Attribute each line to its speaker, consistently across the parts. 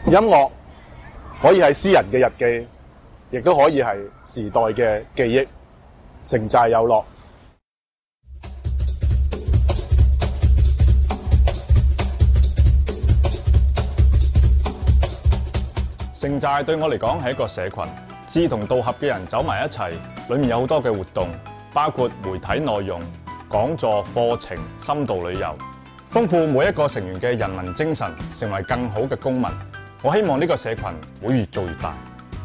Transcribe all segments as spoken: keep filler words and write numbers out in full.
Speaker 1: 音樂可以係詩人嘅日記，亦都可以係時代嘅記憶。城寨有樂。
Speaker 2: 城寨對我嚟講係一個社群，志同道合嘅人走埋一齊，裡面有好多嘅活動，包括媒體內容、講座、課程、深度旅遊，豐富每一個成員嘅人民精神，成為更好嘅公民。我希望呢個社群會越做越大。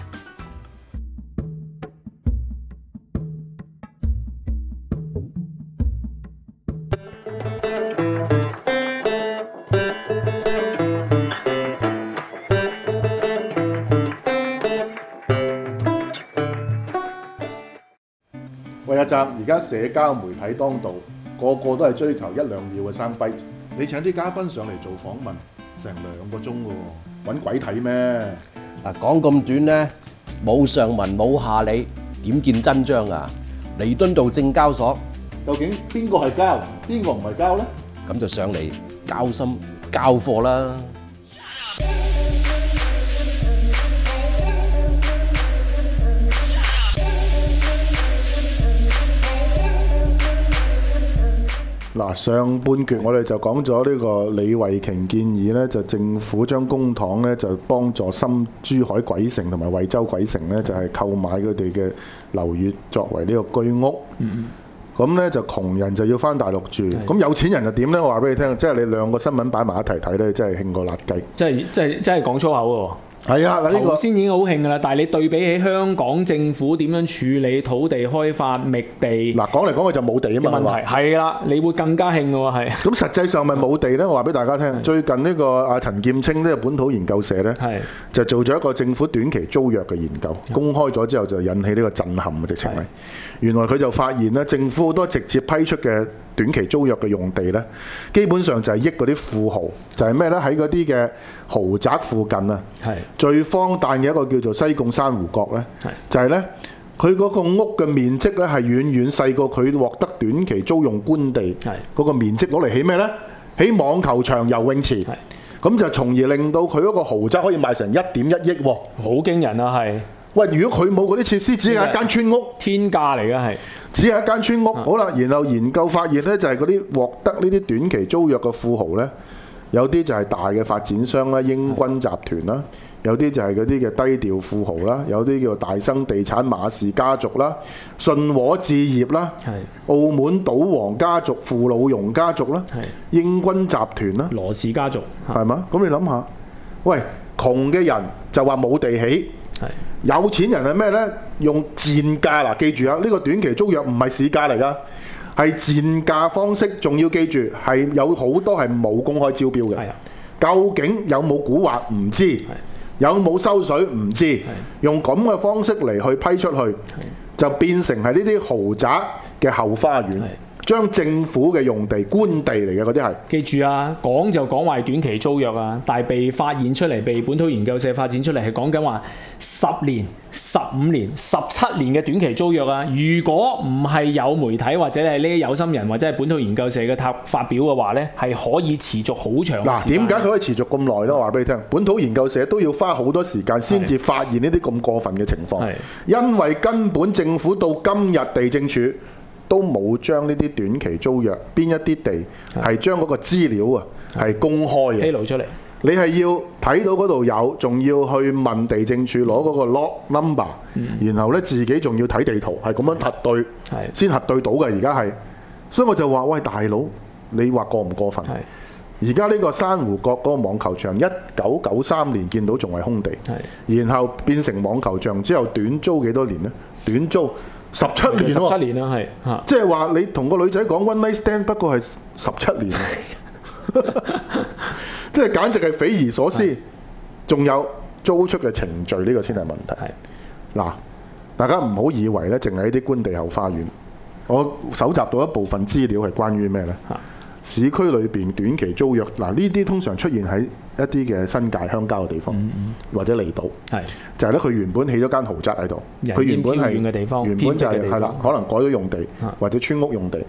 Speaker 1: 喂，阿澤，而家社交媒體當道，個個都係追求一兩秒嘅生輝。你請啲嘉賓上嚟做訪問，成兩個鐘嘅喎，揾鬼睇咩？
Speaker 3: 嗱，講咁短咧，冇上文冇下理，點見真章啊？彌敦道證交所，
Speaker 1: 究竟邊個係交，邊個唔係交呢？
Speaker 3: 咁就上嚟交心交貨啦！
Speaker 1: 嗱，上半決我哋就講咗呢個李慧瓊建議咧，就政府將公帑咧就幫助深珠海鬼城同埋惠州鬼城咧，就係購買佢哋嘅樓宇作為呢個居屋。嗯咁咧就窮人就要翻大陸住，咁有錢人就點咧？我話俾你聽，即係你兩個新聞擺埋一齊睇咧，真係興過辣雞。
Speaker 4: 即係即係即係講粗口喎。
Speaker 1: 係啊，嗱呢個
Speaker 4: 頭先已經好興㗎啦，但係你對比起香港政府點樣處理土地開發、覓地，
Speaker 1: 嗱講嚟講去就冇地啊嘛。
Speaker 4: 問題係啦，你會更加興㗎喎，係。
Speaker 1: 咁實際上咪冇地咧？我話俾大家聽，最近呢個阿陳劍青呢個本土研究社咧，就做咗一個政府短期租約嘅研究，公開咗之後就引起呢個震撼嘅直情係。原來佢就發現咧，政府好多直接批出嘅短期租約嘅用地咧，基本上就係益嗰啲富豪，就係咩咧？喺嗰啲嘅豪宅附近啊，最荒誕嘅一個叫做西貢珊瑚角咧，就係咧佢嗰個屋嘅面積咧係遠遠細過佢獲得短期租用官地嗰個面積，攞嚟起咩咧？起網球場、游泳池，咁就從而令到佢嗰個豪宅可以賣成一點一億喎，
Speaker 4: 好驚人啊！係。
Speaker 1: 喂，如果佢冇嗰啲設施，只係一間村屋，
Speaker 4: 天價嚟嘅係，
Speaker 1: 只係一間村屋。好啦，然後研究發現咧，就係嗰啲獲得呢啲短期租約嘅富豪咧，有啲就係大嘅發展商啦，英軍集團啦，有啲就係嗰啲嘅低調富豪啦，有啲叫做大生地產馬氏家族啦、信和置業啦、澳門賭王家族、傅老榕家族啦、英軍集團啦、
Speaker 4: 羅氏家族，
Speaker 1: 係嘛？咁你諗下，喂，窮嘅人就話冇地起。有錢人係咩呢？用賤價嗱，記住啊！呢個短期租約唔係市價嚟㗎，係賤價方式。仲要記住係有好多係冇公開招標嘅。究竟有冇蠱惑唔知，有冇收水唔知，用咁嘅方式嚟去批出去，就變成係呢啲豪宅嘅後花園。將政府嘅用地官地嚟嘅嗰啲係，
Speaker 4: 記住啊，講就講話短期租約啊，但係被發現出嚟，被本土研究社發展出嚟係講緊話十年、十五年、十七年嘅短期租約啊。如果唔係有媒體或者係呢啲有心人或者係本土研究社嘅發發表嘅話呢，係可以持續好長嘅時間。
Speaker 1: 嗱，點解佢可以持續咁耐呢？我話俾你聽，本土研究社都要花好多時間先至發現呢啲咁過分嘅情況，因為根本政府到今日地政署都冇將呢啲短期租約邊一啲地係將嗰個資料啊係公開嘅
Speaker 4: 披露出嚟。
Speaker 1: 你係要睇到嗰度有，仲要去問地政署攞嗰個 lot number，嗯、然後咧自己仲要睇地圖，係咁樣核對，先核對到嘅。而家係，所以我就話：喂，大佬，你話過唔過分？而家呢個珊瑚角嗰個網球場，一九九三年見到仲係空地，然後變成網球場之後，短租幾多年呢？短租十七年喎，
Speaker 4: 十七年啦，係嚇，
Speaker 1: 即係話你同個女仔講 one night stand，不過係十七年，即係簡直係匪夷所思。仲有租出嘅程序，呢個先係問題。嗱，大家唔好以為咧，淨係啲官地後花園。我搜集到一部分資料係關於咩呢？市區裏邊短期租約，嗱呢啲通常出現喺一啲嘅新界鄉郊嘅地方，嗯嗯或者離島，就係咧佢原本起咗間豪宅喺度，佢原本係
Speaker 4: 嘅地方，
Speaker 1: 原本就係係啦，可能改咗用地或者村屋用地，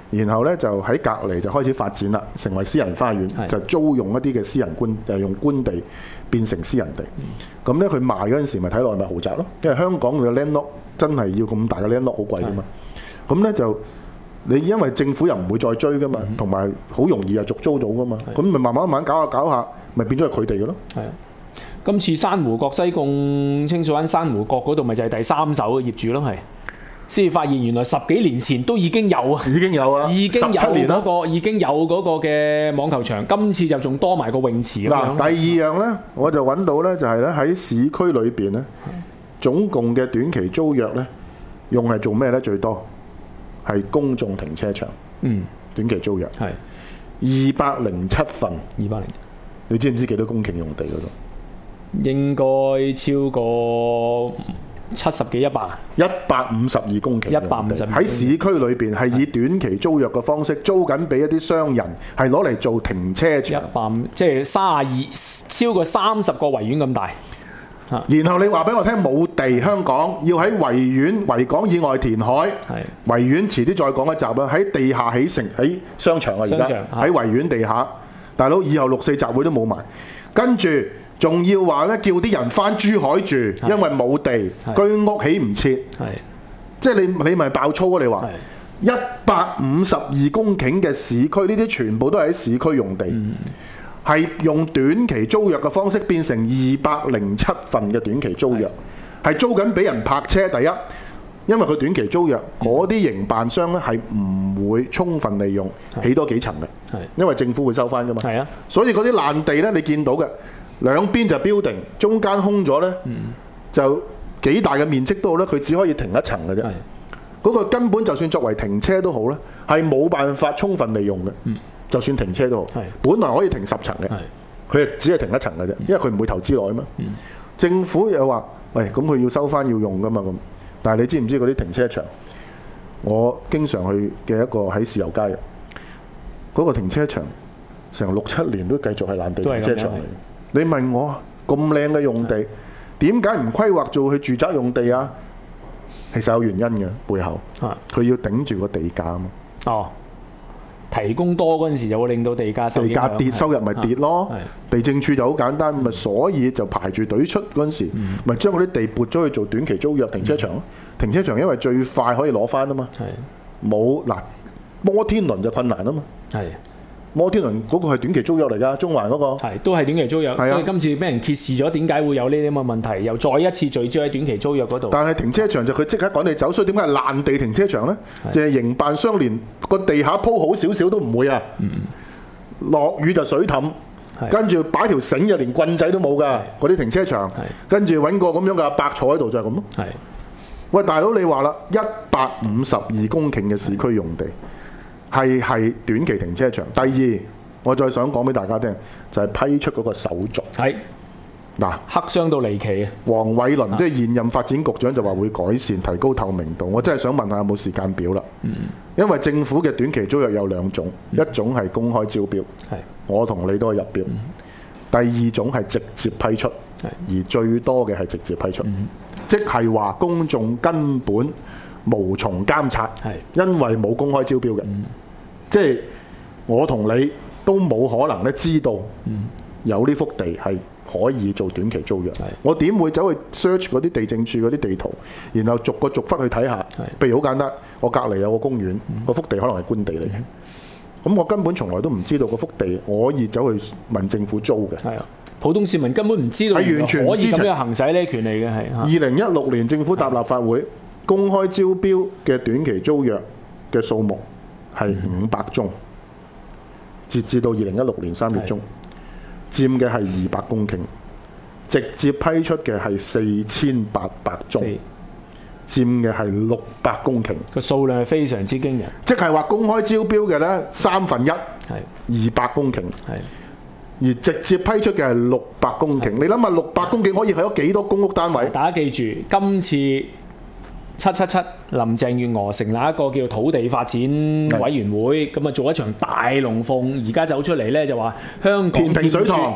Speaker 1: 然後咧就喺隔離就開始發展啦，成為私人花園，就租用一啲嘅私人官誒用官地變成私人地。咁咧佢賣嗰陣時咪睇落咪豪宅咯，因為香港嘅 land lot 真係要咁大嘅 land lot 好貴噶嘛。咁咧就你因為政府又唔會再追噶嘛，同埋好容易就續租到噶嘛，咁咪慢慢慢搞下搞下，咪變咗係佢哋嘅咯。
Speaker 4: 係啊，今次珊瑚閣西貢清水灣珊瑚閣嗰度咪就係第三手嘅業主咯，係。先至發現原來十幾年前都已經有啊，
Speaker 1: 已經有啊，
Speaker 4: 已經有
Speaker 1: 嗰、
Speaker 4: 那個已經有嗰個嘅網球場，今次就仲多埋個泳池咁樣。
Speaker 1: 嗱，第二樣咧，我就揾到咧，就係咧喺市區裏邊咧，總共嘅短期租約咧，用係做咩咧？最多係公眾停車場。嗯，短期租約係二百零七份。二百零，你知唔知幾多公頃用地嗰度？應該超過七十幾一百，一百五十二公頃，一百五十喺市區裏邊係以短期租約嘅方式租緊俾一啲商人，係攞嚟做停車場。一百五即係三十二，超過三十個維園咁大。然後你話俾我聽冇地，香港要喺維園維港以外填海。維園遲啲再講一集啦，喺地下起城喺商場啊，而家喺維園地下，大佬以後六四集會都冇埋，跟住。仲要話咧，叫啲人翻珠海住，因為冇地，居屋起唔切，即係你你咪爆粗啊！你話一百五十二公頃嘅市區，呢啲全部都係喺市區用地，係、嗯、用短期租約嘅方式變成二百零七份嘅短期租約，係租緊俾人泊車。第一，因為佢短期租約，嗰啲營辦商咧係唔會充分利用起多幾層嘅，因為政府會收翻噶嘛。係啊，所以嗰啲爛地咧，你見到嘅。兩邊就 building， 中間空咗呢，嗯、就幾大嘅面積都好咧，佢只可以停一層嘅啫。嗰、嗰個根本就算作為停車都好咧，係冇辦法充分利用嘅。嗯、就算停車都好，本來可以停十層嘅，佢係只係停一層嘅啫，因為佢唔會投資落去嘛。嗯、政府又話：喂，咁佢要收翻要用噶嘛咁。但係你知唔知嗰啲停車場？我經常去嘅一個喺豉油街嘅嗰、嗰個停車場，成六七年都繼續係爛地停車場嚟。你問我咁靚嘅用地，點解唔規劃做去住宅用地啊？其實有原因嘅背後，佢要頂住個地價啊嘛。哦，提供多嗰陣時就會令到地價地價跌，收入咪跌咯。地政處就好簡單，咪所以就排住隊出嗰陣時，咪將嗰啲地撥咗去做短期租約停車場咯。停車場因為最快可以攞翻啊嘛。冇嗱摩天輪就困難啊嘛。係。摩天輪嗰個係短期租約嚟㗎，中環嗰、嗰個係都係短期租約，所以今次俾人揭示咗點解會有呢啲咁嘅問題，又再一次聚焦喺短期租約嗰度。但係停車場就佢即刻趕你走，所以點解係爛地停車場呢？就係營辦商連個地下鋪好少少都唔會啊！落、嗯、雨就水氹，跟住擺條繩就連棍仔都冇㗎，嗰啲停車場，跟住揾個咁樣嘅阿伯坐喺度就係咁咯。喂，大佬你話啦，一百五十二公頃嘅市區用地。係係短期停車場。第二，我再想講俾大家聽，就係、是、批出嗰個手續。係嗱，黑箱到離奇啊！黃偉綸即係現任發展局長就話會改善、提高透明度。我真係想問下有冇時間表啦？嗯，因為政府嘅短期租約有兩種，嗯、一種係公開招標，係我同你都係入標。嗯、第二種係直接批出，而最多嘅係直接批出，嗯、即係話公眾根本無從監察，因為冇公開招標嘅。嗯即係我同你都冇可能咧知道有呢幅地係可以做短期租約。嗯、我點會走去 search 嗰啲地政處嗰啲地圖，然後逐個逐忽去睇下？譬如好簡單，我隔離有個公園，嗰、嗯、幅地可能係官地嚟嘅。咁、嗯、我根本從來都唔知道嗰幅地我可以走去問政府租嘅。係啊，普通市民根本唔知道係完全可以咁樣行使呢啲權利嘅。係二零一六年政府答立法會公開招標嘅短期租約嘅數目。係五百宗，截至到二零一六年三月中，佔嘅係二百公頃，直接批出嘅係四千八百宗，佔嘅係六百公頃。個數量係非常之驚人，即係話公開招標嘅呢三分一，係二百公頃，而直接批出嘅係六百公頃。你諗下，六百公頃可以係咗幾多公屋單位？大家記住，今次。七七七林鄭月娥成立一個叫土地發展委員會，咁啊做一場大龍鳳，而家走出嚟咧就話香港填平水塘，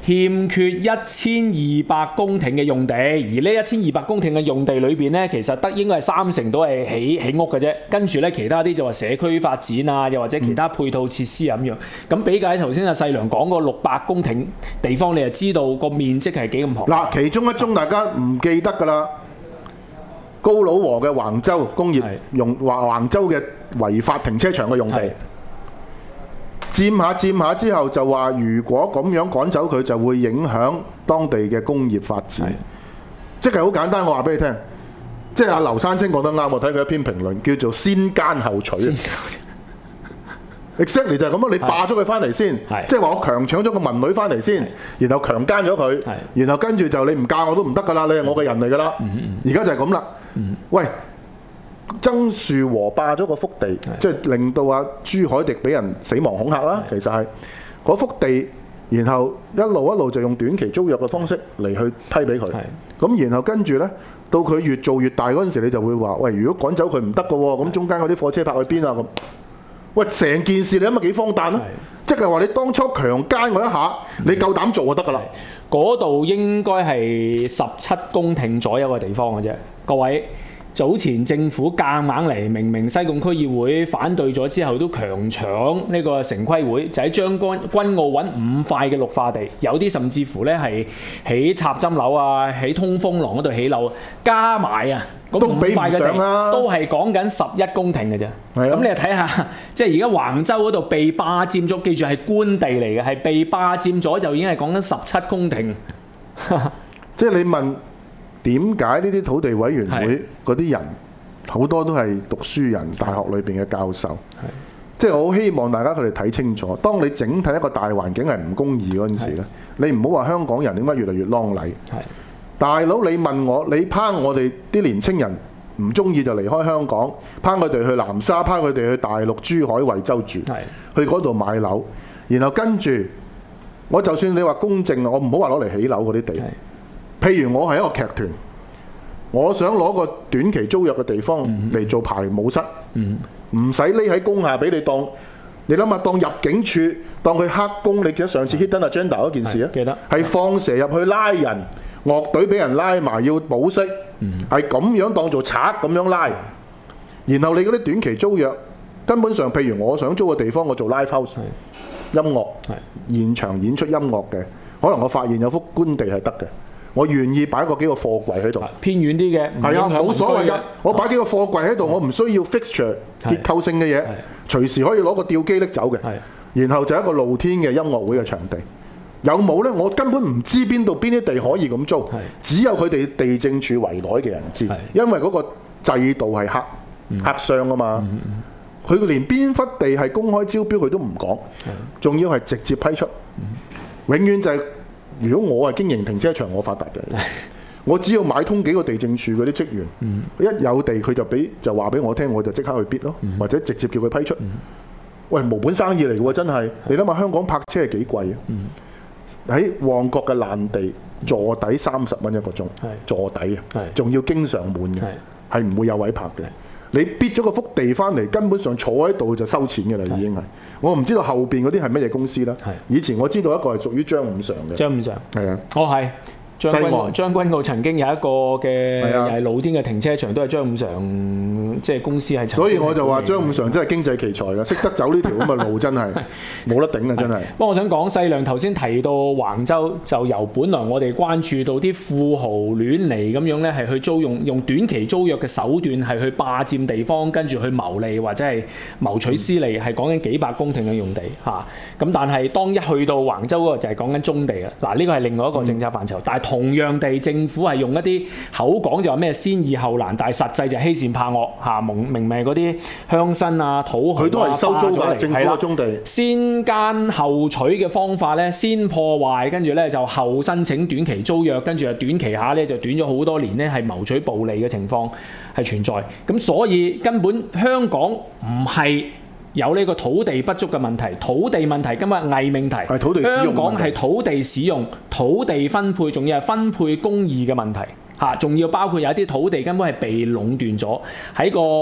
Speaker 4: 欠缺一千二百公頃嘅用地，而呢一千二百公頃嘅用地裏邊咧，其實得應該係三成都係起起屋嘅啫，跟住咧其他啲就話社區發展啊，又或者其他配套設施咁樣。咁比較頭先阿細良講個六百公頃地方，你就知道個面積係幾咁龐大。
Speaker 1: 嗱，其中一宗大家唔記得㗎啦，高佬和嘅橫洲工業用橫橫洲嘅違法停車場嘅用地。佔下佔下之後就話，如果咁樣趕走佢，就會影響當地嘅工業發展。即係好簡單，我話俾你聽，即係阿劉山青講得啱，我睇佢一篇評論叫做先奸後取。exactly 就係咁咯，你霸咗佢翻嚟先，即係話我強搶咗個民女翻嚟先，然後強姦咗佢，然後跟住就你唔嫁我都唔得㗎啦，你係我嘅人嚟㗎啦。而家就係咁啦。喂！曾樹和霸咗個幅地，即係令到阿朱凱廸俾人死亡恐嚇啦。其實係嗰幅地，然後一路一路就用短期租約嘅方式嚟去批俾佢。咁然後跟住呢，到佢越做越大嗰陣時，你就會話：喂，如果趕走佢唔得嘅喎，咁中間嗰啲貨車泊去邊啊？咁，喂，成件事你諗下幾荒誕咯！即係話你當初強姦我一下，你夠膽做就得㗎啦。
Speaker 4: 嗰度應該係十七公頃左右嘅地方嘅啫，各位。早前政府夾硬嚟，明明西貢區議會反對咗之後，都強搶呢個城規會，就喺將軍軍澳揾五塊嘅綠化地，有啲甚至乎咧係起插針樓啊，喺通風廊嗰度起樓，加埋啊，咁五塊嘅地都係講緊十一公頃嘅啫。咁你睇下，即係而家橫洲嗰度被霸佔咗，記住係官地嚟嘅，係被霸佔咗就已經係講緊十七公頃。
Speaker 1: 即係你問？點解呢啲土地委員會嗰啲人好多都係讀書人，大學裏邊嘅教授，即係我好希望大家佢哋睇清楚，當你整體一個大環境係唔公義嗰陣時咧，你唔好話香港人點解越嚟越啷禮。大佬你問我，你拋我哋啲年青人唔中意就離開香港，拋佢哋去南沙，拋佢哋去大陸珠海惠州住，去嗰度買樓，然後跟住我就算你話公正，我唔好話攞嚟起樓嗰啲地。譬如我係一個劇團，我想攞個短期租約嘅地方嚟做排舞室，唔使匿喺工廈俾你當。你諗下，當入境處當佢黑工，你記得上次 Hidden Agenda 嗰件事啊？記得係放蛇入去拉人，樂隊俾人拉埋要保釋，係咁樣當做賊咁樣拉。然後你嗰啲短期租約根本上，譬如我想租個地方，我做 live house 音樂，現場演出音樂嘅，可能我發現有幅官地係得嘅。我願意擺個幾個貨櫃喺度，偏遠啲嘅，係啊，冇所謂㗎。我擺幾個貨櫃喺度，我唔需要 fixture 結構性嘅嘢，隨時可以攞個吊機拎走嘅。然後就一個露天嘅音樂會嘅場地，有冇呢？我根本唔知邊度邊啲地可以咁租，只有佢哋地政處圍內嘅人知，因為嗰個制度係黑黑箱啊嘛。佢連邊忽地係公開招標佢都唔講，仲要係直接批出，永遠就係。如果我係經營停車場，我發達嘅，我只要買通幾個地政處嗰啲職員，嗯、一有地佢就俾就話俾我聽，我就即刻去 bid 咯，嗯、或者直接叫佢批出。嗯、喂，無本生意嚟嘅喎，真係。你諗下香港泊車係幾貴啊？喺、嗯、旺角嘅爛地，坐底三十蚊一個鐘，坐底啊，仲要經常滿嘅，係唔會有位泊嘅。你 bid 咗個幅地翻嚟，根本上坐喺度就收錢嘅啦，已經係。我唔知道後邊嗰啲係乜嘢公司啦。以前我知道一個係屬於張五常嘅。張五常係啊。哦係。將軍將軍澳曾經有一個嘅又係露天嘅停車場，都係張五常即係公司係。所以我就話張五常真係經濟奇才啦，識得走呢條咁嘅路真係冇得頂啊！真係。不過我想講細亮頭先提到橫洲，就由本來我哋關注到啲富豪亂嚟咁樣咧，係去租用用短期租約嘅手段係去霸佔地方，跟住去牟利或者係謀取私利，係講緊幾百公頃嘅用地嚇。咁、啊、但係當一去到橫洲嗰個就係講緊棕地啦。嗱，呢個係另外一個政策範疇，嗯、但係同樣地，政府係用一啲口講就話咩先易後難，但係實際就欺善怕惡嚇，明明明嗰啲鄉紳啊、土豪啊，佢都係收租㗎，政府嘅棕地。先奸後取嘅方法咧，先破壞，跟住咧就後申請短期租約，跟住啊短期下咧就短咗好多年咧，係謀取暴利嘅情況係存在。咁所以根本香港唔係有呢個土地不足嘅問題，土地問題今日偽命題。係土地使用問題。香港係土地使用、土地分配，仲要係分配公義嘅問題嚇，仲要包括有一啲土地根本係被壟斷咗，喺個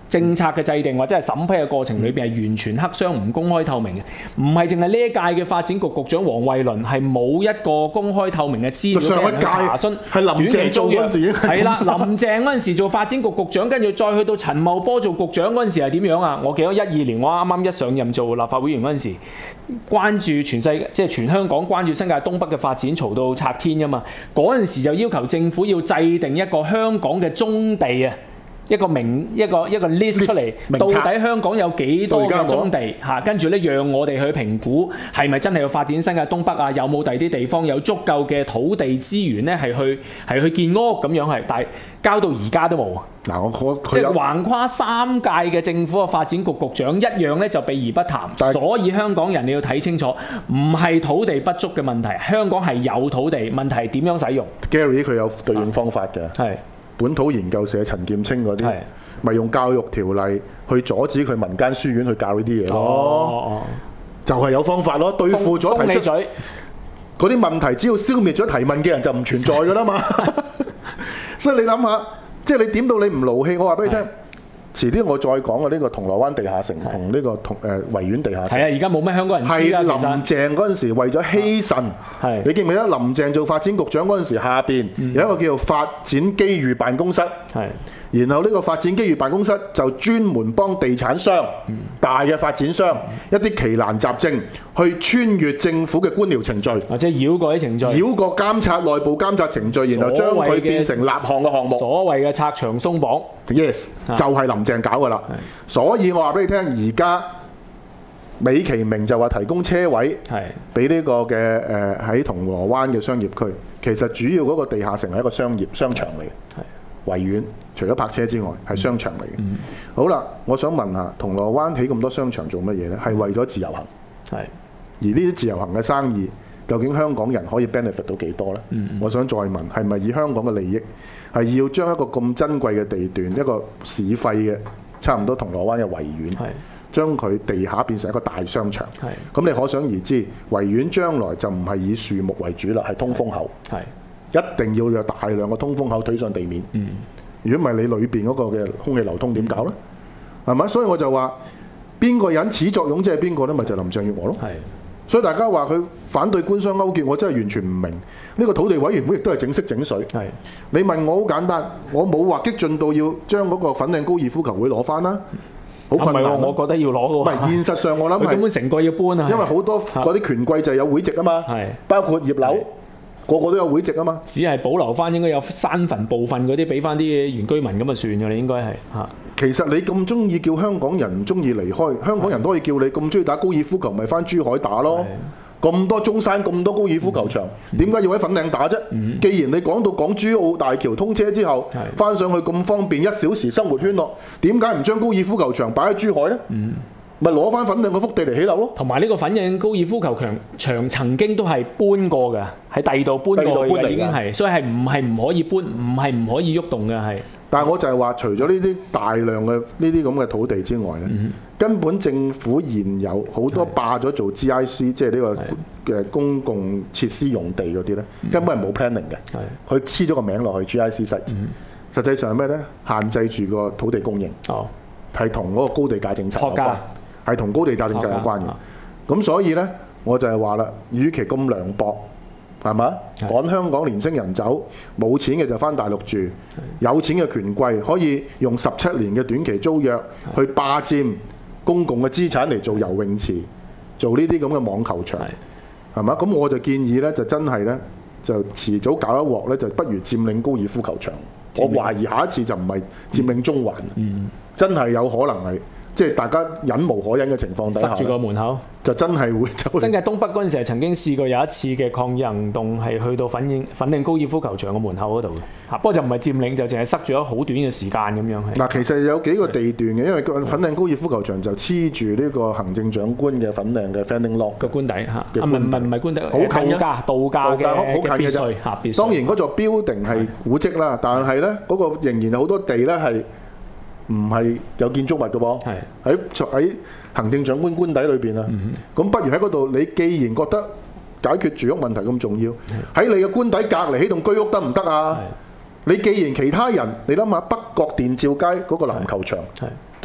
Speaker 4: 政策嘅制定或者係審批嘅過程裏邊係完全黑箱唔公開透明嘅，唔係淨係呢一屆嘅發展局局長黃慧倫係冇一個公開透明嘅資料俾人去查詢，
Speaker 1: 係林鄭做嗰陣時已經
Speaker 4: 係啦，林鄭嗰陣時做發展局局長，跟住再去到陳茂波做局長嗰陣時係點樣啊？我記得一二年我啱啱一上任做立法會議員嗰陣時，關注全世界即係全香港關注新界東北嘅發展嘈到拆天㗎嘛，嗰陣時就要求政府要制定一個香港嘅棕地啊！一個名一個一個 list 出嚟，到底香港有幾多嘅棕地嚇？跟住咧，讓我哋去評估係咪真係要發展新界東北啊？有冇第啲地方有足夠嘅土地資源咧？係去係去建屋咁樣係，但係交到而家都冇。
Speaker 1: 嗱，我我
Speaker 4: 即係橫跨三屆嘅政府嘅發展局局長一樣咧，就避而不談。所以香港人你要睇清楚，唔係土地不足嘅問題，香港係有土地，問題係點樣使用。
Speaker 1: Gary 佢有對應方法嘅。係。本土研究社陳劍青嗰啲，咪用教育條例去阻止佢民間書院去教呢啲嘢咯。哦、就係有方法咯，對付咗提出嗰啲問題，只要消滅咗提問嘅人就唔存在㗎啦嘛。所以你諗下，即係你點到你唔勞氣，我話俾你聽。遲啲我再講嘅呢個銅鑼灣地下城同呢個銅誒維園地下城。係啊，而家冇咩香港人知啦。係林鄭嗰陣時為咗欺腎，係你記唔記得林鄭做發展局長嗰陣時，下邊有一個叫做發展機遇辦公室。係。然後呢個發展機遇辦公室就專門幫地產商、嗯、大嘅發展商、嗯、一啲奇難雜症去穿越政府嘅官僚程序，或者繞過啲程序，繞過監察內部監察程序，然後將佢變成立項嘅項目。所謂嘅拆牆鬆綁 ，yes，、啊、就係林鄭搞㗎啦。所以我話俾你聽，而家美其名就話提供車位，係俾呢個嘅誒喺銅鑼灣嘅商業區，其實主要嗰個地下城係一個商業商場嚟嘅。維園除咗泊車之外係商場嚟嘅。嗯、好啦，我想問下銅鑼灣起咁多商場做乜嘢呢？係為咗自由行。係。而呢啲自由行嘅生意，究竟香港人可以 benefit 到幾多呢？嗯、我想再問，係咪以香港嘅利益係要將一個咁珍貴嘅地段，一個市廢嘅差唔多銅鑼灣嘅維園，將佢地下變成一個大商場？係。咁你可想而知，維園將來就唔係以樹木為主啦，係通風口。係。一定要有大量嘅通風口推上地面。嗯。如果唔係，你裏邊嗰個嘅空氣流通點搞呢？係咪？所以我就話邊個引始作俑即係邊個呢？咪就係、林鄭月娥咯。係。所以大家話佢反對官商勾結，我真係完全唔明。呢、呢個土地委員會亦都係整色整水。係。你問我好簡單，我冇話激進到要將嗰個粉嶺高爾夫球會攞翻啦。好困難、啊。唔係喎，我覺得要攞喎。唔係現實上，我諗係根本成個要搬啊。因為好多嗰啲權貴就係有會籍啊嘛。係。包括葉劉。個個都有會籍啊嘛，只係保留翻應該有山墳部分嗰啲俾翻啲原居民咁就算嘅，你應該係嚇。其實你咁中意叫香港人唔中意離開，香港人都可以叫你咁中意打高爾夫球，咪翻珠海打咯。咁多中山咁多高爾夫球場，點解、嗯、要喺粉嶺打啫？嗯、既然你講到港珠澳大橋通車之後，翻上去咁方便，一小時生活圈咯，點解唔將高爾夫球場擺喺珠海呢？嗯咪攞翻粉嶺個幅地嚟起樓咯，同埋呢個粉嶺高爾夫球場場曾經都係搬過嘅，喺第二度搬過嘅已經係，所以係唔係唔可以搬，唔係唔可以喐動嘅係。但係我就係話，除咗呢啲大量嘅呢啲咁嘅土地之外咧，嗯、根本政府現有好多霸咗做 G I C， 即係呢個嘅公共設施用地嗰啲咧，嗯、根本係冇 planning 嘅，佢黐咗個名落去 G I C site，嗯、實際上係咩咧？限制住個土地供應，係同嗰個高地價政策有關。係同高地價政策有關嘅，咁所以呢，我就係話啦，與其咁涼薄，係嘛？趕香港年青人走，冇錢嘅就翻大陸住，有錢嘅權貴可以用十七年嘅短期租約去霸佔公共嘅資產嚟做游泳池，做呢啲咁嘅網球場，係嘛？咁我就建議呢，就真係呢，就遲早搞一鑊呢，就不如佔領高爾夫球場。我懷疑下一次就唔係佔領中環，嗯、真係有可能係。即係大家忍無可忍嘅情況底下，塞住個門口，就真係會走。新界東北嗰陣時係曾經試過有一次嘅抗議行動，係去到粉嶺粉嶺高爾夫球場嘅門口嗰度嘅。不過就唔係佔領，就淨係塞住咗好短嘅時間咁樣。嗱，其實有幾個地段嘅，因為粉嶺高爾夫球場就黐住呢個行政長官嘅粉嶺嘅 Fanning Lodge 嘅官邸嚇。啊，唔係唔係唔係官邸，好近嘅度假嘅嘅別墅嚇別墅。當然嗰座 building係古蹟啦，但係咧嗰個仍然有好多地咧係。唔係有建築物嘅噃，喺喺行政長官官邸裏邊啊。咁、嗯、不如喺嗰度，你既然覺得解決住屋問題咁重要，喺你嘅官邸隔離起棟居屋得唔得啊？你既然其他人，你諗下北角電照街嗰個籃球場，都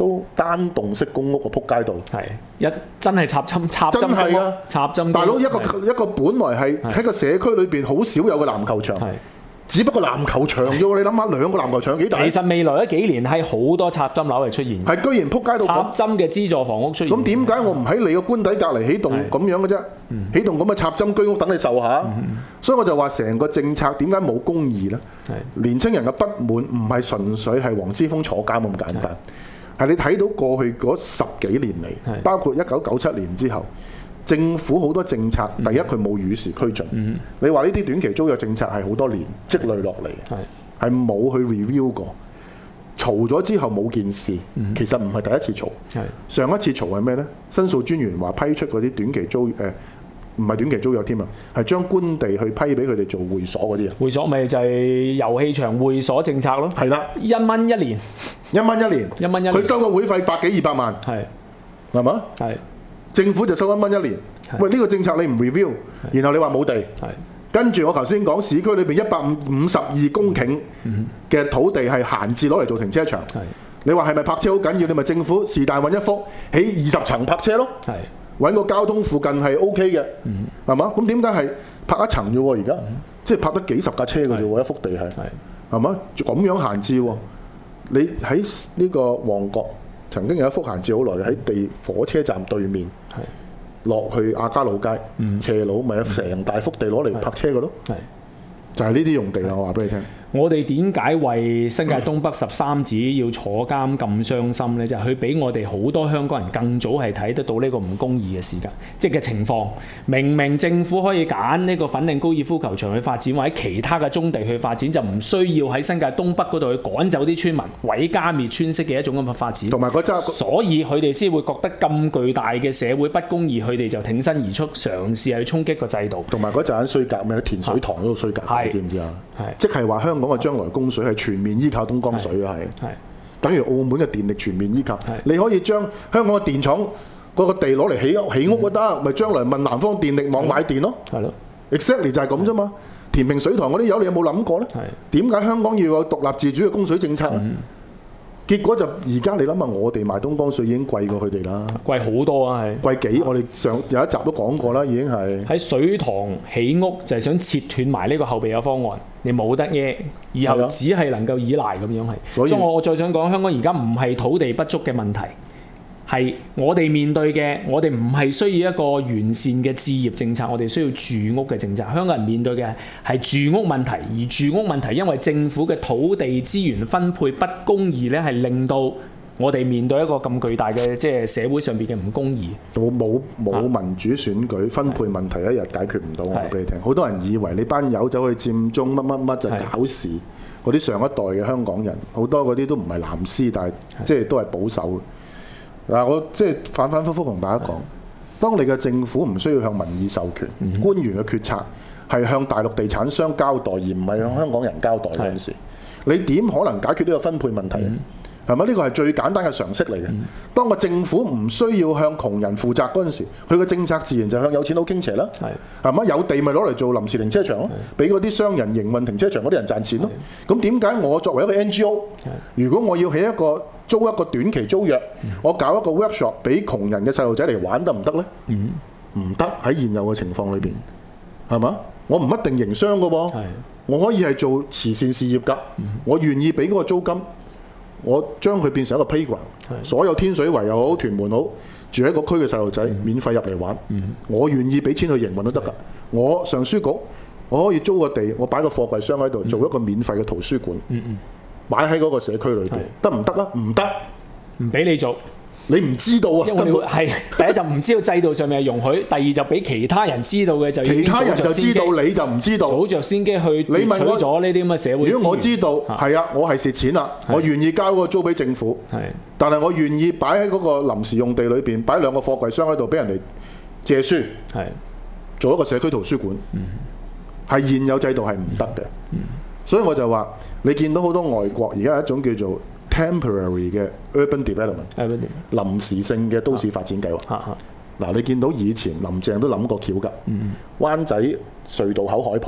Speaker 1: 都單棟式公屋個撲街度，
Speaker 4: 係一真係插針插針
Speaker 1: 真係啊！
Speaker 4: 插針
Speaker 1: 大佬一個一個本來係喺個社區裏邊好少有嘅籃球場，只不過籃球場啫喎，你諗下兩個籃球場幾大？
Speaker 4: 其實未來嗰幾年係好多插針樓係出現，
Speaker 1: 係居然撲街到
Speaker 4: 插針嘅資助房屋出現。
Speaker 1: 咁點解我唔喺你個官邸隔離起棟咁樣嘅啫？起棟咁嘅插針居屋等你受下，所以我就話成個政策點解冇公義呢？年青人嘅不滿唔係純粹係黃之鋒坐監咁簡單，係你睇到過去嗰十幾年嚟，包括一九九七年之後。政府好多政策，第一佢冇與時俱進。嗯、你話呢啲短期租約政策係好多年積累落嚟，係冇去 review 過。嘈咗之後冇件事，嗯、其實唔係第一次嘈。上一次嘈係咩呢？申訴專員話批出嗰啲短期租誒，唔係短期租約添啊，係將官地去批俾佢哋做會所嗰啲啊。會所
Speaker 4: 咪就係遊戲場會所政策咯。
Speaker 1: 係啦，
Speaker 4: 一蚊一年，
Speaker 1: 一蚊一年，
Speaker 4: 一蚊一年。
Speaker 1: 佢收個會費百幾二百萬，係係嘛？係。政府就收一蚊一年，喂呢、呢個政策你唔 review， 然後你話冇地，跟住我頭先講市區裏邊一百五十二公頃嘅土地係閒置攞嚟做停車場，你話係咪泊車好緊要？你咪政府是但揾一幅起二十層泊車咯，揾個交通附近係 O K 嘅，係嘛？咁點解係泊一層啫喎？而家即係泊得幾十架車嘅啫喎，一幅地係係嘛？咁樣閒置喎，你喺呢個旺角。曾經有一幅閒置好耐嘅喺地火車站對面，落去亞皆老街，嗯、斜路咪有成大幅地攞嚟泊車嘅咯，就係呢啲用地啦。我話俾你聽。
Speaker 4: 我哋點解為新界東北十三子要坐監咁傷心呢？就係佢比我哋好多香港人更早係睇得到呢個唔公義嘅時間，即係嘅情況。明明政府可以揀呢個粉嶺高爾夫球場去發展，或者其他嘅棕地去發展，就唔需要喺新界東北嗰度去趕走啲村民，毀家滅村式嘅一種咁嘅發展。
Speaker 1: 同埋嗰
Speaker 4: 所以佢哋先會覺得咁巨大嘅社會不公義，佢哋就挺身而出，嘗試去衝擊個制度。
Speaker 1: 同埋嗰陣衰格咩？填水塘嗰度衰格，你知唔知啊？即係話香港嘅將來供水係全面依靠東江水啊，係，等於澳門嘅電力全面依靠。你可以將香港嘅電廠嗰個地攞嚟起屋，起屋都得，咪將來問南方電力網買電咯。係咯 ，exactly 就係咁啫嘛。填平水塘嗰啲油，你有冇諗過呢？點解香港要有獨立自主嘅供水政策啊？嗯、結果就而家你諗下，我哋賣東江水已經貴過佢哋啦，貴
Speaker 4: 好多啊，係
Speaker 1: 貴幾？我哋上有一集都講過啦，已經係喺
Speaker 4: 水塘起屋就係想切斷埋呢個後備有方案。你冇得嘢，以後只係能夠依賴咁樣係。所以，所以我我再想講，香港而家唔係土地不足嘅問題，係我哋面對嘅，我哋唔係需要一個完善嘅置業政策，我哋需要住屋嘅政策。香港人面對嘅係住屋問題，而住屋問題因為政府嘅土地資源分配不公義咧，係令到我哋面對一個咁巨大嘅即係社會上邊嘅唔公義。
Speaker 1: 冇冇冇民主選舉分配問題一日解決唔到，我話俾你聽。好多人以為你班友走去佔中乜乜乜就搞事，嗰啲上一代嘅香港人好多嗰啲都唔係藍絲，但係即係都係保守。嗱，我即係反反覆覆同大家講，當你嘅政府唔需要向民意授權，嗯、官員嘅決策係向大陸地產商交代，而唔係向香港人交代嗰陣時，你點可能解決呢個分配問題？嗯係咪？呢個係最簡單嘅常識嚟嘅。嗯、當個政府唔需要向窮人負責嗰陣時，佢嘅政策自然就向有錢佬傾斜啦。係咪？有地咪攞嚟做臨時停車場咯，俾嗰啲商人營運停車場嗰啲人賺錢咯。咁點解我作為一個 N G O， 如果我要起一個租一個短期租約，嗯、我搞一個 workshop 俾窮人嘅細路仔嚟玩得唔得呢？唔得，喺現有嘅情況裏邊，係嘛？我唔一定營商㗎喎，我可以係做慈善事業㗎，嗯、我願意俾嗰個租金。我將佢變成一個 playground，所有天水圍又好，屯門好，住喺個區嘅細路仔免費入嚟玩，嗯、我願意俾錢去營運都得㗎。我上書局，我可以租個地，我擺個貨櫃箱喺度，做一個免費嘅圖書館，嗯嗯、擺喺嗰個社區裏邊，得唔得啊？唔得，
Speaker 4: 唔俾你做。你
Speaker 1: 唔知道啊？
Speaker 4: 因為係第一就唔知道制度上面係容許，第二就俾其他人知道嘅就
Speaker 1: 其他人就知道，你就唔知道。
Speaker 4: 早着先機去奪取咗呢啲咁嘅社會資源。
Speaker 1: 如果我知道係啊，我係蝕錢啦，我願意交嗰個租俾政府，但係我願意擺喺嗰個臨時用地裏邊，擺兩個貨櫃箱喺度俾人哋借書，做一個社區圖書館，係、嗯、現有制度係唔得嘅。嗯、所以我就話，你見到好多外國而家有一種叫做temporary 嘅 urban development， 臨時性嘅都市發展計劃。嗱、啊啊，你見到以前林鄭都諗過橋㗎，嗯、灣仔隧道口海旁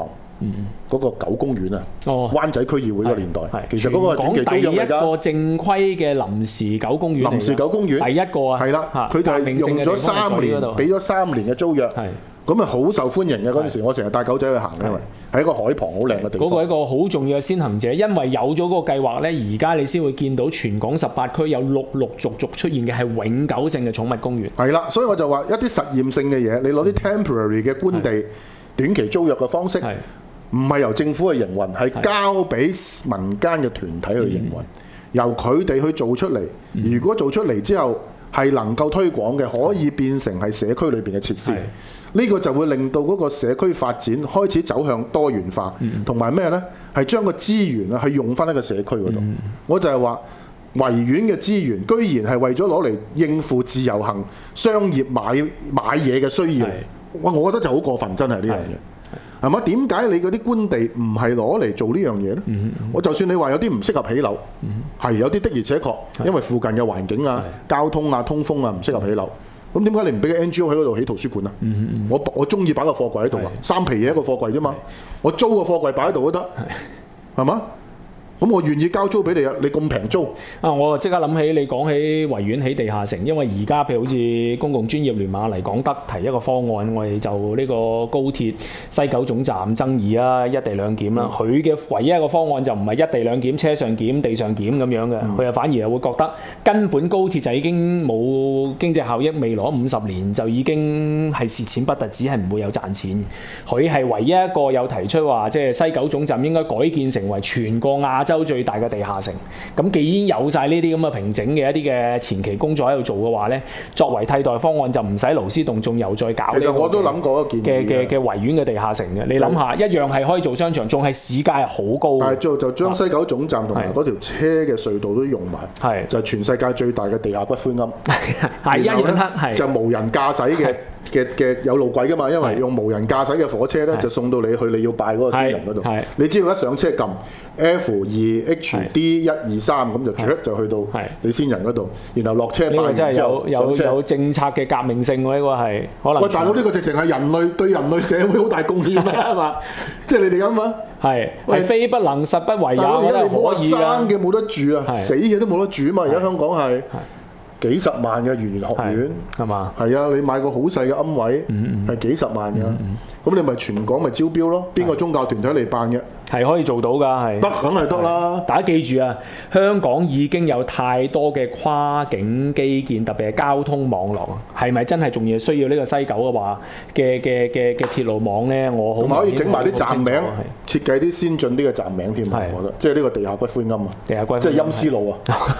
Speaker 1: 嗰個九公園啊，
Speaker 4: 哦
Speaker 1: 灣仔區議會個年代，其實嗰個係短期租約嚟㗎。
Speaker 4: 第一個正規嘅臨時九公園，
Speaker 1: 臨時九公園
Speaker 4: 第一個啊，
Speaker 1: 係啦，佢就係用咗三年，俾咗三年嘅租約。咁啊好受歡迎嘅嗰陣時，我成日帶狗仔去行，因為係一個海旁好靚嘅地方。
Speaker 4: 嗰個係一個好重要嘅先行者，因為有咗嗰個計劃咧，而家你先會見到全港十八區有陸陸續續出現嘅係永久性嘅寵物公園。
Speaker 1: 係啦，所以我就話一啲實驗性嘅嘢，你攞啲 temporary 嘅官地短期租約嘅方式，唔係由政府去營運，係交俾民間嘅團體去營運，由佢哋去做出嚟。如果做出嚟之後係能夠推廣嘅，可以變成係社區裏邊嘅設施。呢個就會令到嗰個社區發展開始走向多元化，同埋咩呢？係將個資源啊，係用翻喺個社區嗰度。嗯、我就係話維園嘅資源，居然係為咗攞嚟應付自由行商業買買嘢嘅需要。哇！我覺得就好過分，真係呢樣嘢。係嘛？點解你嗰啲官地唔係攞嚟做呢樣嘢呢？嗯嗯、我就算你話有啲唔適合起樓，係、嗯、有啲的而且確，因為附近嘅環境啊、交通啊、通風啊唔適合起樓。咁點解你唔俾個 N G O 喺嗰度起圖書館啊？嗯嗯、我我中意擺個貨櫃喺度啊，三皮嘢一個貨櫃啫嘛，我租個貨櫃擺喺度都得，係嘛？咁我願意交租俾你啊！你咁平租
Speaker 4: 啊！我即刻諗起你講起維園起地下城，因為而家譬如好似公共專業聯盟嚟講得提一個方案，我哋就呢個高鐵西九總站爭議啊，一地兩檢啦。佢嘅、嗯、唯一一個方案就唔係一地兩檢，車上檢、地上檢咁樣嘅，佢又、嗯、反而又會覺得根本高鐵就已經冇經濟效益，未來五十年就已經係蝕錢不特止，係唔會有賺錢。佢係唯一一個有提出話，即係西九總站應該改建成為全個亞洲最大嘅地下城。咁既然有晒呢啲咁嘅平整嘅一啲嘅前期工作喺度做嘅話咧，作為替代方案就唔使勞師動眾又再搞呢個。其實我都諗過一件嘅嘅嘅維園嘅地下城嘅，你諗下，一樣係可以做商場，仲係市價係好高。
Speaker 1: 但係就就將西九總站同埋嗰條車嘅隧道都用埋，係就係全世界最大嘅地下骨灰龕。係一樣係就無人駕駛嘅。嘅嘅有路軌㗎嘛，因為用無人駕駛嘅火車咧，就送到你去你要拜嗰個先人嗰度。你只要一上車撳 F 二 H D 一二三咁就啜就去到你先人嗰度，然後落車拜完之後
Speaker 4: 有有有政策嘅革命性喎，呢個係可能。
Speaker 1: 喂，大佬呢個直情係人類對人類社會好大貢獻啊嘛，即係你哋咁啊。
Speaker 4: 係係非不能實不為也，
Speaker 1: 而家你冇話
Speaker 4: 可以
Speaker 1: 生嘅冇得住啊，死嘅都冇得住啊嘛，而家香港係。幾十萬嘅圓玄學院係嘛？係啊，你買個好細嘅龕位係、嗯嗯、幾十萬㗎，咁、嗯嗯、你咪全港咪招標咯？邊個宗教團體嚟辦嘅？
Speaker 4: 係可以做到㗎，係
Speaker 1: 得梗係得啦！
Speaker 4: 大家記住啊，香港已經有太多嘅跨境基建，特別係交通網絡，係咪真係仲要需要呢個西九嘅話嘅嘅嘅嘅鐵路網咧？我好同埋可以整埋啲站名，設計啲先進啲嘅站名添，我覺得即係呢個地下骨灰龕啊，地下骨灰即係陰司路啊！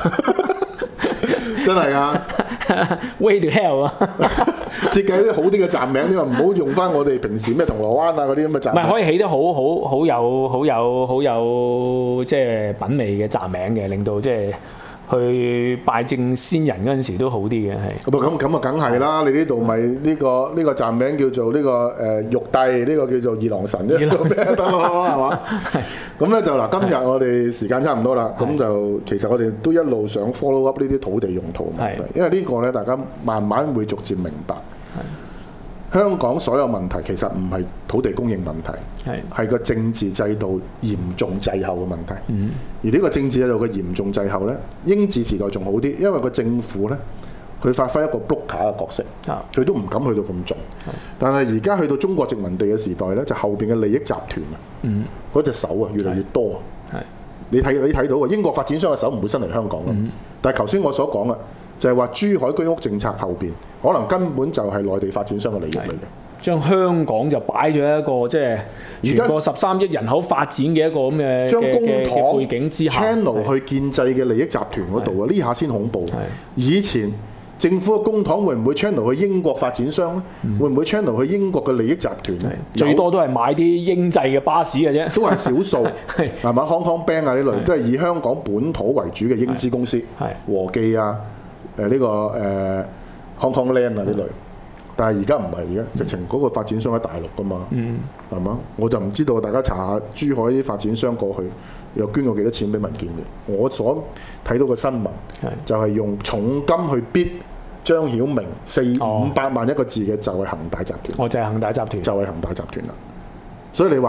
Speaker 4: 真係啊 ，Way to hell 啊！
Speaker 1: 設計啲好啲嘅站名，你話唔好用翻我哋平時咩銅鑼灣啊嗰啲咁嘅站名。唔係
Speaker 4: 可以起得好好好有好有好有即係品味嘅站名嘅，令到即係去拜正先人嗰陣時都好啲嘅係。
Speaker 1: 咁咁啊，梗係啦！你呢度咪呢個呢個站名叫做呢個誒玉帝，呢個叫做二郎神啫，得咯係嘛？咁咧就嗱，今日我哋時間差唔多啦，咁就其實我哋都一路想 follow up 呢啲土地用途問題，因為呢個咧大家慢慢會逐漸明白。香港所有問題其實唔係土地供應問題，係係個政治制度嚴重滯後嘅問題。嗯、而呢個政治制度嘅嚴重滯後咧，英治時代仲好啲，因為個政府咧佢發揮一個 broker 嘅角色，佢都唔敢去到咁盡。是但係而家去到中國殖民地嘅時代咧，就後邊嘅利益集團啊，嗰隻、嗯、手啊越嚟越多。你睇你睇到啊，英國發展商嘅手唔會伸嚟香港咯。嗯、但係頭先我所講啊。就係話珠海居屋政策後邊，可能根本就係內地發展商嘅利益嚟嘅，
Speaker 4: 將香港就擺咗一個即係全個十三億人口發展嘅一個咁嘅
Speaker 1: 將公帑
Speaker 4: 背景之下
Speaker 1: channel 去建制嘅利益集團嗰度啊，呢下先恐怖。以前政府嘅公帑會唔會 channel 去英國發展商咧？嗯、會唔會 channel 去英國嘅利益集團咧？
Speaker 4: 最多都係買啲英製嘅巴士嘅啫，
Speaker 1: 都係少數係咪？Hong Kong Bank 啊呢類都係以香港本土為主嘅英資公司，和記啊。誒呢、這個誒、呃、Hong Kong Land 啊呢類，但係而家唔係嘅，直情嗰個發展商喺大陸㗎嘛，係嘛、嗯？我就唔知道，大家查下珠海啲發展商過去又捐過幾多錢俾民建聯。我所睇到嘅新聞就係用重金去 bid 張曉明四五百萬一個字嘅，就係恒大集團。
Speaker 4: 哦，就係恒大集團，
Speaker 1: 就係恒大集團啦。所以你話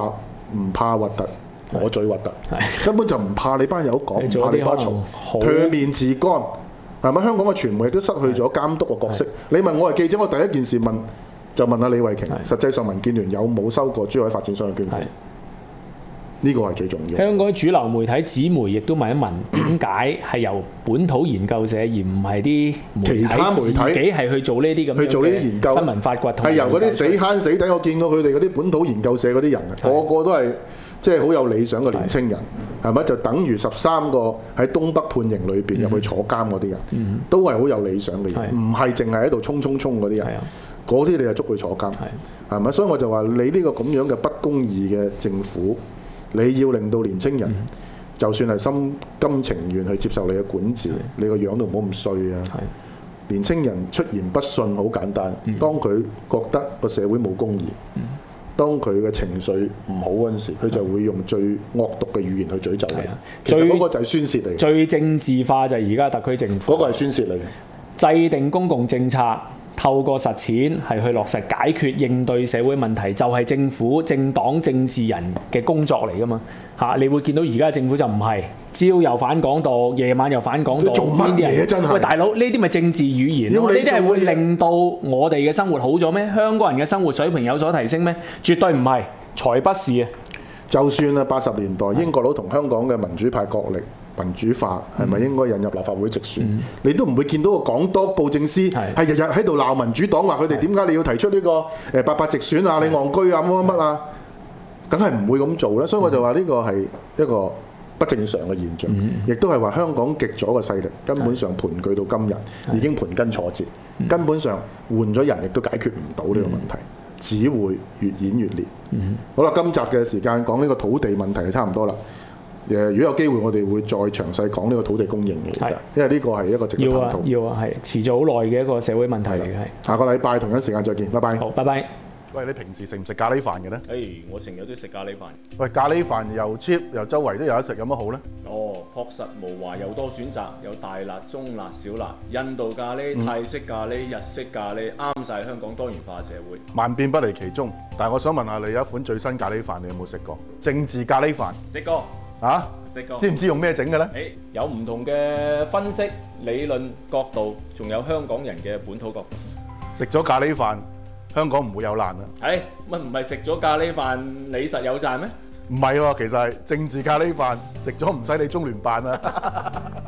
Speaker 1: 唔怕核突，我最核突，根本就唔怕你班友講，唔怕你班嘈，唾面自乾，係咪？香港嘅傳媒亦都失去咗監督嘅角色。你問我係記者，我第一件事問就問下李慧瓊，實際上民建聯有冇收過珠海發展商嘅捐款？呢個係最重要。
Speaker 4: 香港主流媒體紙媒亦都問一問，點解係由本土研究社而唔係啲
Speaker 1: 其他媒體
Speaker 4: 自己係去做呢啲咁
Speaker 1: 去做呢啲研究
Speaker 4: 新聞發掘？
Speaker 1: 係由嗰啲死慳死抵，我見過佢哋嗰啲本土研究社嗰啲人，個個都係即係好有理想嘅年青人，係咪？就等於十三個喺東北判刑裏邊入去坐監嗰啲人，嗯、都係好有理想嘅人，唔係淨係喺度衝衝衝嗰啲人。嗰啲你就捉佢坐監，係咪？所以我就話你呢個咁樣嘅不公義嘅政府。你要令到年青人，嗯、就算係心甘情願去接受你嘅管治，你個樣都唔好咁衰啊！年青人出言不遜好簡單，嗯、當佢覺得個社會冇公義，嗯、當佢嘅情緒唔好嗰陣時，佢就會用最惡毒嘅語言去詛咒你。其實嗰個就係宣泄嚟嘅。最政治化就係而家特區政府。嗰個係宣泄嚟嘅。制定公共政策。透過實踐係去落實解決應對社會問題，就係、是、政府、政黨、政治人嘅工作嚟㗎嘛嚇！你會見到而家政府就唔係，朝又反港獨，夜晚又反港獨，做乜嘢啊？真係喂，
Speaker 4: 大佬，呢啲咪政治語言咯？呢啲係會令到我哋嘅生活好咗咩？香港人嘅生活水平有所提升咩？絕對唔係，才不是啊！就算啊，八十年代英國佬同香港嘅民主派角力。民主化係咪應該引入立法會直選？嗯、你都唔會見到個港督布政司係日日喺度鬧民主黨，話佢哋點解你要提出呢個誒八八直選啊？你戇居啊乜乜乜啊？梗係唔會咁做啦。所以我就話呢個係一個不正常嘅現象，亦都係話香港極左嘅勢力根本上盤踞到今日已經盤根錯節，嗯、根本上換咗人亦都解決唔到呢個問題，只會越演越烈。嗯、好啦，今集嘅時間講呢個土地問題就差唔多啦。誒，如果有機會，我哋會再詳細講呢個土地供應嘅，其實，因為呢個係一個值得探討。要啊，要啊，係遲咗好耐嘅一個社會問題嚟嘅。係。下個禮拜同一時間再見，拜拜。好，拜拜。喂，你平時食唔食咖喱飯嘅咧？誒、hey，我成日都食咖喱飯。喂，咖喱飯又 cheap，又周圍都有得食，有乜好咧？哦，確實無華又多選擇，有大辣、中辣、小辣，印度咖喱、泰式咖喱、日式咖喱，啱晒香港多元化社會。萬變不離其宗，但係我想問下你，有一款最新咖喱飯，你有冇食過？政治咖喱飯。食過。啊！食過。知唔知用咩整嘅咧？誒、欸，有唔同嘅分析、理論角度，仲有香港人嘅本土角度。食咗咖喱飯，香港唔會有難啊！誒，乜唔係食咗咖喱飯，你實有賺咩？唔係喎，其實係政治咖喱飯，食咗唔使你中聯辦啊！